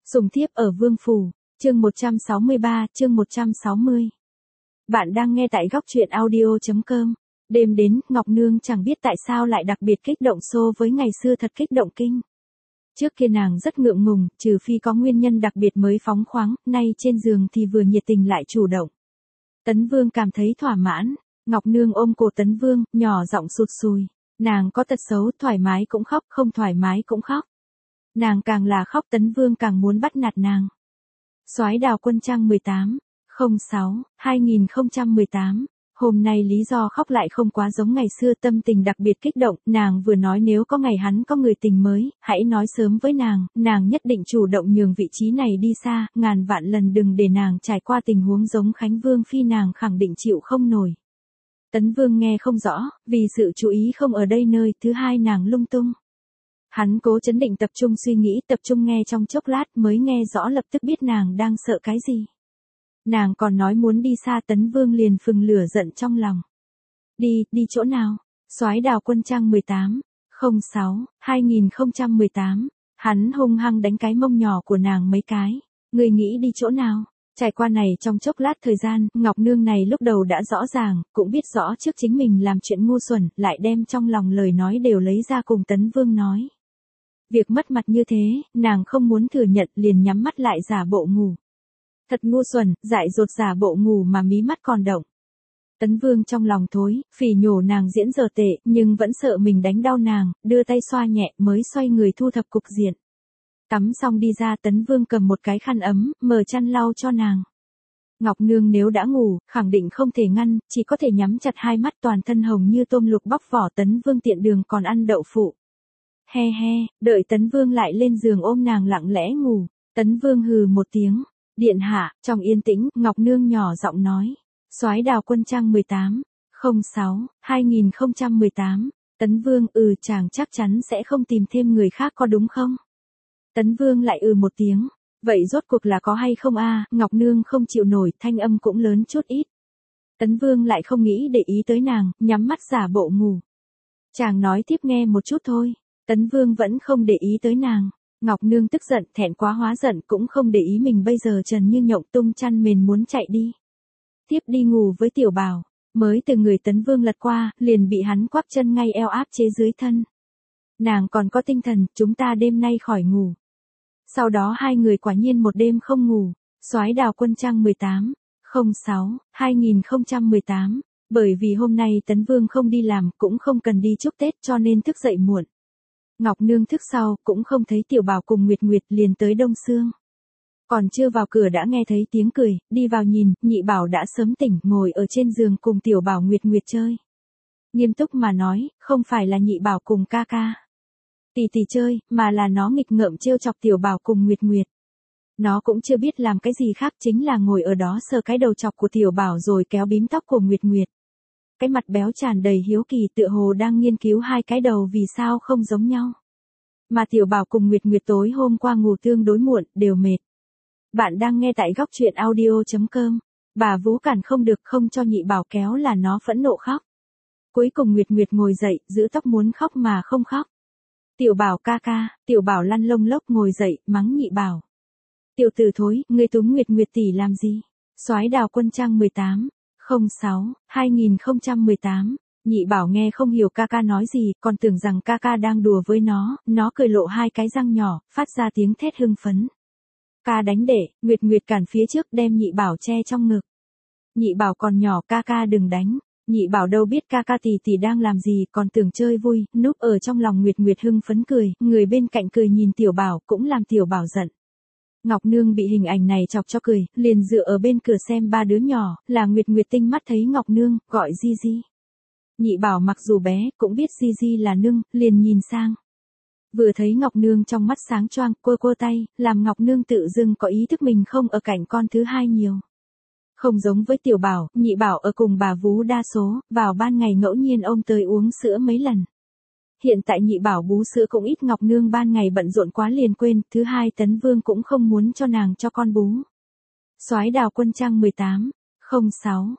Sùng thiếp ở Vương Phủ, chương 163, chương 160. Bạn đang nghe tại góc truyện audio.com. Đêm đến, Ngọc Nương chẳng biết tại sao lại đặc biệt kích động so với ngày xưa thật kích động kinh. Trước kia nàng rất ngượng ngùng, trừ phi có nguyên nhân đặc biệt mới phóng khoáng, nay trên giường thì vừa nhiệt tình lại chủ động. Tấn Vương cảm thấy thỏa mãn, Ngọc Nương ôm cổ Tấn Vương, nhỏ giọng sụt sùi. Nàng có tật xấu, thoải mái cũng khóc, không thoải mái cũng khóc. Nàng càng là khóc Tấn Vương càng muốn bắt nạt nàng. Soái Đào Quân trang 18, 06, 2018. Hôm nay lý do khóc lại không quá giống ngày xưa, tâm tình đặc biệt kích động, nàng vừa nói nếu có ngày hắn có người tình mới, hãy nói sớm với nàng nhất định chủ động nhường vị trí này đi xa, ngàn vạn lần đừng để nàng trải qua tình huống giống Khánh Vương Phi, nàng khẳng định chịu không nổi. Tấn Vương nghe không rõ, vì sự chú ý không ở đây nơi thứ hai nàng lung tung. Hắn cố chấn định tập trung suy nghĩ, tập trung nghe trong chốc lát mới nghe rõ, lập tức biết nàng đang sợ cái gì. Nàng còn nói muốn đi xa, Tấn Vương liền phừng lửa giận trong lòng. Đi chỗ nào? Soái Đào Quân trang 18, 06, 2018. Hắn hung hăng đánh cái mông nhỏ của nàng mấy cái. Người nghĩ đi chỗ nào? Trải qua này trong chốc lát thời gian, Ngọc Nương này lúc đầu đã rõ ràng, cũng biết rõ trước chính mình làm chuyện ngu xuẩn, lại đem trong lòng lời nói đều lấy ra cùng Tấn Vương nói. Việc mất mặt như thế, nàng không muốn thừa nhận, liền nhắm mắt lại giả bộ ngủ. Thật ngu xuẩn, dại dột giả bộ ngủ mà mí mắt còn động. Tấn Vương trong lòng thối, phỉ nhổ nàng diễn dở tệ, nhưng vẫn sợ mình đánh đau nàng, đưa tay xoa nhẹ mới xoay người thu thập cục diện. Tắm xong đi ra, Tấn Vương cầm một cái khăn ấm, mở chăn lau cho nàng. Ngọc Nương nếu đã ngủ, khẳng định không thể ngăn, chỉ có thể nhắm chặt hai mắt, toàn thân hồng như tôm luộc bóc vỏ. Tấn Vương tiện đường còn ăn đậu phụ. He, đợi Tấn Vương lại lên giường ôm nàng lặng lẽ ngủ. Tấn Vương hừ một tiếng. Điện hạ, trong yên tĩnh, Ngọc Nương nhỏ giọng nói. Soái Đào Quân trang 18, 06, 2018. Tấn Vương, chàng chắc chắn sẽ không tìm thêm người khác có đúng không? Tấn Vương lại một tiếng. Vậy rốt cuộc là có hay không a? Ngọc Nương không chịu nổi, thanh âm cũng lớn chút ít. Tấn Vương lại không nghĩ để ý tới nàng, nhắm mắt giả bộ ngủ. Chàng nói tiếp nghe một chút thôi. Tấn Vương vẫn không để ý tới nàng. Ngọc Nương tức giận, thẹn quá hóa giận, cũng không để ý mình bây giờ trần như nhộng, tung chăn mền muốn chạy đi. Tiếp đi ngủ với Tiểu Bảo. Mới từ người Tấn Vương lật qua, liền bị hắn quắp chân ngay eo áp chế dưới thân. Nàng còn có tinh thần, chúng ta đêm nay khỏi ngủ. Sau đó hai người quả nhiên một đêm không ngủ. Soái Đào Quân trang 18, 06, 2018. Bởi vì hôm nay Tấn Vương không đi làm, cũng không cần đi chúc Tết, cho nên thức dậy muộn. Ngọc Nương thức sau, cũng không thấy Tiểu Bảo cùng Nguyệt Nguyệt, liền tới Đông Sương. Còn chưa vào cửa đã nghe thấy tiếng cười, đi vào nhìn, Nhị Bảo đã sớm tỉnh, ngồi ở trên giường cùng Tiểu Bảo Nguyệt Nguyệt chơi. Nghiêm túc mà nói, không phải là Nhị Bảo cùng ca ca tỷ chơi, mà là nó nghịch ngợm trêu chọc Tiểu Bảo cùng Nguyệt Nguyệt. Nó cũng chưa biết làm cái gì khác, chính là ngồi ở đó sờ cái đầu chọc của Tiểu Bảo rồi kéo bím tóc của Nguyệt Nguyệt. Cái mặt béo tràn đầy hiếu kỳ, tựa hồ đang nghiên cứu hai cái đầu vì sao không giống nhau. Mà Tiểu Bảo cùng Nguyệt Nguyệt tối hôm qua ngủ tương đối muộn, đều mệt. Bạn đang nghe tại góc truyện audio.com. Bà vú cản không được, không cho Nhị Bảo kéo là nó phẫn nộ khóc. Cuối cùng Nguyệt Nguyệt ngồi dậy, giữ tóc muốn khóc mà không khóc. Tiểu Bảo ca ca, Tiểu Bảo lăn lông lốc ngồi dậy, mắng Nhị Bảo. Tiểu tử thối, ngươi túm Nguyệt Nguyệt tỷ làm gì? Soái Đào Quân trang 18, 06, 2018. Nhị Bảo nghe không hiểu ca ca nói gì, còn tưởng rằng ca ca đang đùa với nó cười lộ hai cái răng nhỏ, phát ra tiếng thét hưng phấn. Ca đánh để, Nguyệt Nguyệt cản phía trước đem Nhị Bảo che trong ngực. Nhị Bảo còn nhỏ, ca ca đừng đánh. Nhị Bảo đâu biết ca ca tỷ đang làm gì, còn tưởng chơi vui, núp ở trong lòng Nguyệt Nguyệt hưng phấn cười, người bên cạnh cười nhìn Tiểu Bảo, cũng làm Tiểu Bảo giận. Ngọc Nương bị hình ảnh này chọc cho cười, liền dựa ở bên cửa xem ba đứa nhỏ, là Nguyệt Nguyệt tinh mắt thấy Ngọc Nương, gọi Di. Nhị Bảo mặc dù bé, cũng biết Di là nương, liền nhìn sang. Vừa thấy Ngọc Nương trong mắt sáng choang, cô tay, làm Ngọc Nương tự dưng có ý thức mình không ở cạnh con thứ hai nhiều. Không giống với Tiểu Bảo, Nhị Bảo ở cùng bà vú đa số, vào ban ngày ngẫu nhiên ông tới uống sữa mấy lần. Hiện tại Nhị Bảo bú sữa cũng ít, Ngọc Nương ban ngày bận rộn quá liền quên, thứ hai Tấn Vương cũng không muốn cho nàng cho con bú. Soái Đào Quân trang 18, 06,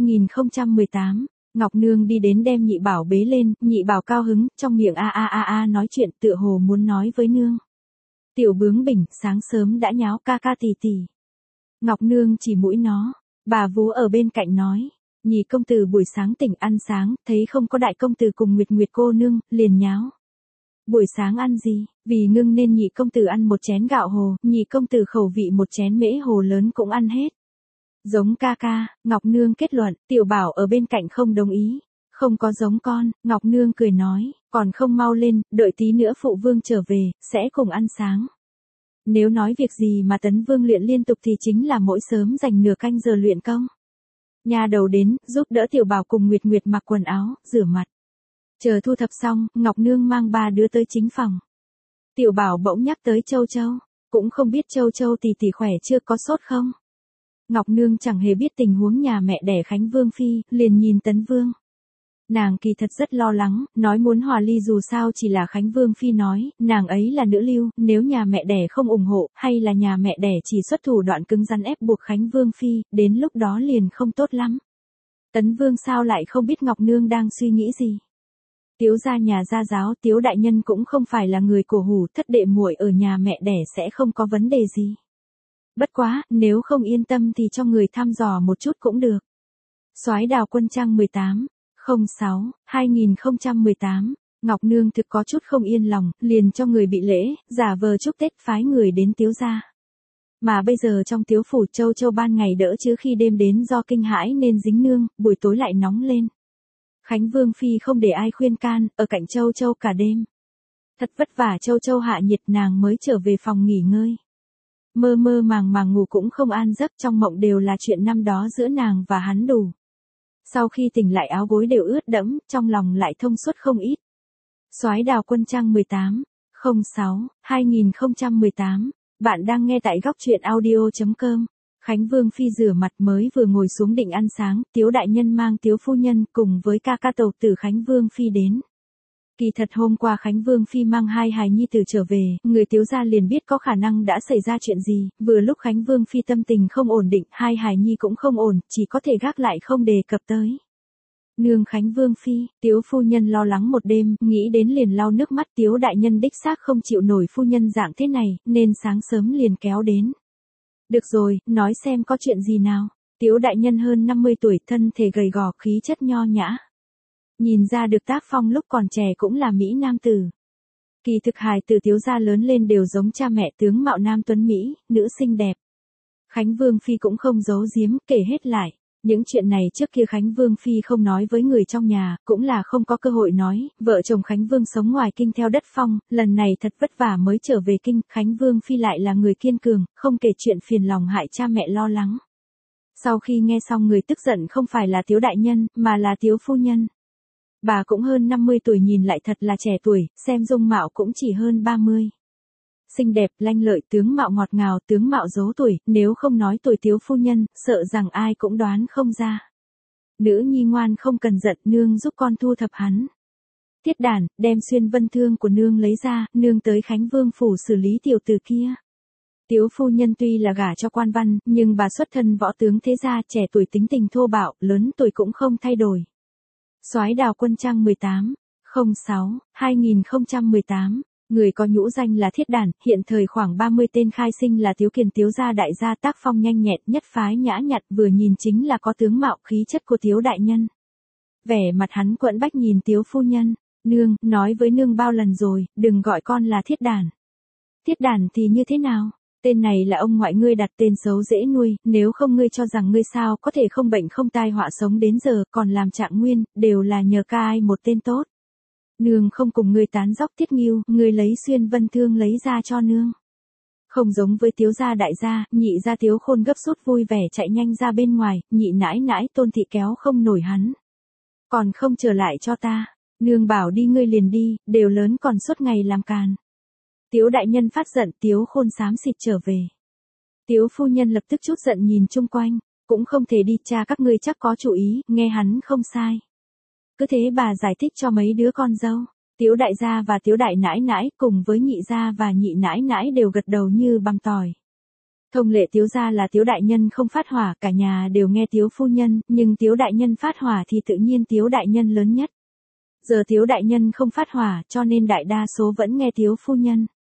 2018. Ngọc Nương đi đến đem Nhị Bảo bế lên, Nhị Bảo cao hứng, trong miệng a nói chuyện, tựa hồ muốn nói với nương. Tiểu bướng bỉnh, sáng sớm đã nháo ca ca tỷ tỷ. Ngọc Nương chỉ mũi nó, bà vú ở bên cạnh nói. Nhị công tử buổi sáng tỉnh ăn sáng, thấy không có đại công tử cùng Nguyệt Nguyệt cô nương, liền nháo. Buổi sáng ăn gì, vì ngưng nên nhị công tử ăn một chén gạo hồ, nhị công tử khẩu vị một chén mễ hồ lớn cũng ăn hết. Giống ca ca, Ngọc Nương kết luận, Tiểu Bảo ở bên cạnh không đồng ý. Không có giống con, Ngọc Nương cười nói, còn không mau lên, đợi tí nữa phụ vương trở về, sẽ cùng ăn sáng. Nếu nói việc gì mà Tấn Vương luyện liên tục thì chính là mỗi sớm dành nửa canh giờ luyện công. Nhà đầu đến, giúp đỡ Tiểu Bảo cùng Nguyệt Nguyệt mặc quần áo, rửa mặt. Chờ thu thập xong, Ngọc Nương mang ba đứa tới chính phòng. Tiểu Bảo bỗng nhắc tới Châu Châu, cũng không biết Châu Châu tỷ tỷ khỏe chưa, có sốt không. Ngọc Nương chẳng hề biết tình huống nhà mẹ đẻ Khánh Vương Phi, liền nhìn Tấn Vương. Nàng kỳ thật rất lo lắng, nói muốn hòa ly dù sao chỉ là Khánh Vương Phi nói, nàng ấy là nữ lưu, nếu nhà mẹ đẻ không ủng hộ, hay là nhà mẹ đẻ chỉ xuất thủ đoạn cứng rắn ép buộc Khánh Vương Phi, đến lúc đó liền không tốt lắm. Tấn Vương sao lại không biết Ngọc Nương đang suy nghĩ gì? Tiếu gia nhà gia giáo, Tiếu đại nhân cũng không phải là người cổ hủ, thất đệ muội ở nhà mẹ đẻ sẽ không có vấn đề gì. Bất quá, nếu không yên tâm thì cho người thăm dò một chút cũng được. Soái Đào Quân Trang 18 06/2018, Ngọc Nương thực có chút không yên lòng, liền cho người bị lễ, giả vờ chúc Tết phái người đến Tiếu gia. Mà bây giờ trong Tiếu phủ Châu Châu ban ngày đỡ chứ khi đêm đến do kinh hãi nên dính nương, buổi tối lại nóng lên. Khánh Vương Phi không để ai khuyên can, ở cạnh Châu Châu cả đêm. Thật vất vả Châu Châu hạ nhiệt nàng mới trở về phòng nghỉ ngơi. Mơ mơ màng ngủ cũng không an giấc, trong mộng đều là chuyện năm đó giữa nàng và hắn đủ. Sau khi tỉnh lại áo gối đều ướt đẫm, trong lòng lại thông suốt không ít. Soái Đào Quân Trang 18 06/2018, bạn đang nghe tại góc truyện audio.com. Khánh Vương Phi rửa mặt mới vừa ngồi xuống định ăn sáng, Tiếu đại nhân mang Tiếu phu nhân cùng với ca ca tàu tử Khánh Vương Phi đến. Kỳ thật hôm qua Khánh Vương Phi mang hai hài nhi tử trở về, người Tiếu gia liền biết có khả năng đã xảy ra chuyện gì, vừa lúc Khánh Vương Phi tâm tình không ổn định, hai hài nhi cũng không ổn, chỉ có thể gác lại không đề cập tới. Nương Khánh Vương Phi, Tiếu phu nhân lo lắng một đêm, nghĩ đến liền lau nước mắt, Tiếu đại nhân đích xác không chịu nổi phu nhân dạng thế này, nên sáng sớm liền kéo đến. Được rồi, nói xem có chuyện gì nào. Tiếu đại nhân hơn 50 tuổi, thân thể gầy gò, khí chất nho nhã. Nhìn ra được tác phong lúc còn trẻ cũng là mỹ nam tử. Kỳ thực hài tử Tiếu gia lớn lên đều giống cha mẹ, tướng mạo nam tuấn mỹ, nữ xinh đẹp. Khánh Vương Phi cũng không giấu giếm, kể hết lại. Những chuyện này trước kia Khánh Vương Phi không nói với người trong nhà, cũng là không có cơ hội nói, vợ chồng Khánh Vương sống ngoài kinh theo đất phong, lần này thật vất vả mới trở về kinh, Khánh Vương Phi lại là người kiên cường, không kể chuyện phiền lòng hại cha mẹ lo lắng. Sau khi nghe xong người tức giận không phải là Tiếu đại nhân, mà là Tiếu phu nhân. Bà cũng hơn 50 tuổi nhìn lại thật là trẻ tuổi, xem dung mạo cũng chỉ hơn 30. Xinh đẹp, lanh lợi, tướng mạo ngọt ngào, tướng mạo giấu tuổi, nếu không nói tuổi Tiếu phu nhân, sợ rằng ai cũng đoán không ra. Nữ nhi ngoan không cần giận, nương giúp con thu thập hắn. Tiết Đản, đem xuyên vân thương của nương lấy ra, nương tới Khánh Vương phủ xử lý tiểu tử kia. Tiếu phu nhân tuy là gả cho quan văn, nhưng bà xuất thân võ tướng thế gia, trẻ tuổi tính tình thô bạo, lớn tuổi cũng không thay đổi. Soái Đào Quân Trang 18 06/2018, người có nhũ danh là Thiết Đản, hiện thời khoảng 30 tên, khai sinh là Tiếu Kiền, Tiếu gia đại gia, tác phong nhanh nhẹn, nhất phái nhã nhặn, vừa nhìn chính là có tướng mạo khí chất của Tiếu đại nhân. Vẻ mặt hắn quẫn bách nhìn Tiếu phu nhân, nương, nói với nương bao lần rồi, đừng gọi con là Thiết Đản. Thiết Đản thì như thế nào? Tên này là ông ngoại ngươi đặt, tên xấu dễ nuôi, nếu không ngươi cho rằng ngươi sao có thể không bệnh không tai họa sống đến giờ, còn làm Trạng Nguyên, đều là nhờ ca ai một tên tốt. Nương không cùng ngươi tán dóc Thiết Ngưu, ngươi lấy xuyên vân thương lấy ra cho nương. Không giống với Tiếu gia đại gia, nhị gia Tiếu Khôn gấp rút vui vẻ chạy nhanh ra bên ngoài, nhị nãi nãi Tôn thị kéo không nổi hắn. Còn không trở lại cho ta, nương bảo đi ngươi liền đi, đều lớn còn suốt ngày làm càn. Tiếu đại nhân phát giận, Tiếu Khôn xám xịt trở về. Tiếu phu nhân lập tức chút giận nhìn chung quanh, cũng không thể đi, cha các ngươi chắc có chủ ý, nghe hắn không sai. Cứ thế bà giải thích cho mấy đứa con dâu. Tiếu đại gia và Tiếu đại nãi nãi cùng với nhị gia và nhị nãi nãi đều gật đầu như băm tỏi. Thông lệ Tiếu gia là Tiếu đại nhân không phát hỏa, cả nhà đều nghe Tiếu phu nhân, nhưng Tiếu đại nhân phát hỏa thì tự nhiên Tiếu đại nhân lớn nhất. Giờ Tiếu đại nhân không phát hỏa, cho nên đại đa số vẫn nghe Tiếu phu nhân.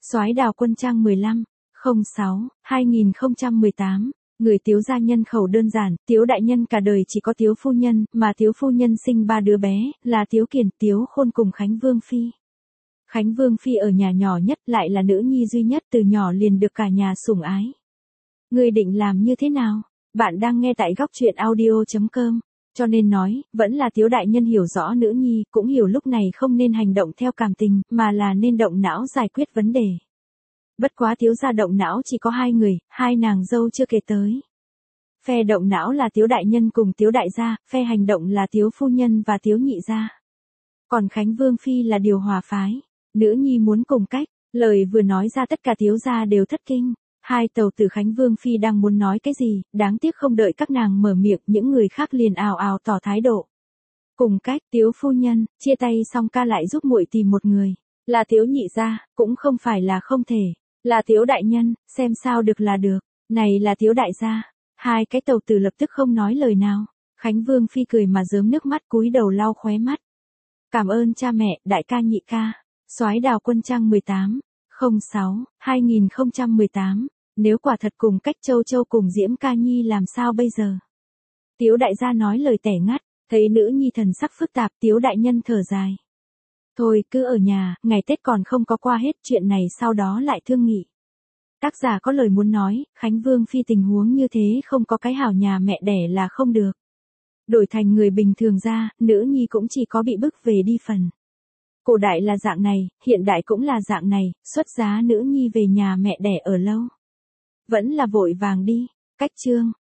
Soái Đào Quân trang 15, 06, 2018. Người Tiếu gia nhân khẩu đơn giản, Tiếu đại nhân cả đời chỉ có Tiếu phu nhân, mà Tiếu phu nhân sinh 3 đứa bé, là Tiếu Kiền, Tiếu Khôn cùng Khánh Vương phi. Khánh Vương phi ở nhà nhỏ nhất, lại là nữ nhi duy nhất, từ nhỏ liền được cả nhà sủng ái. Ngươi định làm như thế nào? Bạn đang nghe tại góc truyện audio.com. Cho nên nói, vẫn là Tiếu đại nhân hiểu rõ nữ nhi, cũng hiểu lúc này không nên hành động theo cảm tình, mà là nên động não giải quyết vấn đề. Bất quá Tiếu gia động não chỉ có 2 người, 2 nàng dâu chưa kể tới. Phe động não là Tiếu đại nhân cùng Tiếu đại gia, phe hành động là Tiếu phu nhân và Tiếu nhị gia. Còn Khánh Vương phi là điều hòa phái. Nữ nhi muốn cùng cách, lời vừa nói ra tất cả Tiếu gia đều thất kinh. 2 tàu tử Khánh Vương phi đang muốn nói cái gì, đáng tiếc không đợi các nàng mở miệng, những người khác liền ào ào tỏ thái độ. Cùng cách, Tiếu phu nhân, chia tay xong ca lại giúp muội tìm một người. Là Tiếu nhị gia, cũng không phải là không thể. Là Tiếu đại nhân, xem sao được là được. Này là Tiếu đại gia. 2 cái tàu tử lập tức không nói lời nào. Khánh Vương phi cười mà rớm nước mắt, cúi đầu lau khóe mắt. Cảm ơn cha mẹ, đại ca nhị ca. Soái Đào Quân trang 18, 06, 2018. Nếu quả thật cùng cách Châu Châu cùng Diễm Ca Nhi làm sao bây giờ? Tiếu đại gia nói lời tẻ ngắt, thấy nữ nhi thần sắc phức tạp, Tiếu đại nhân thở dài. Thôi cứ ở nhà, ngày Tết còn không có qua hết, chuyện này sau đó lại thương nghị. Tác giả có lời muốn nói, Khánh Vương phi tình huống như thế không có cái hảo nhà mẹ đẻ là không được. Đổi thành người bình thường ra, nữ nhi cũng chỉ có bị bức về đi phần. Cổ đại là dạng này, hiện đại cũng là dạng này, xuất giá nữ nhi về nhà mẹ đẻ ở lâu. Vẫn là vội vàng đi. Cách chương.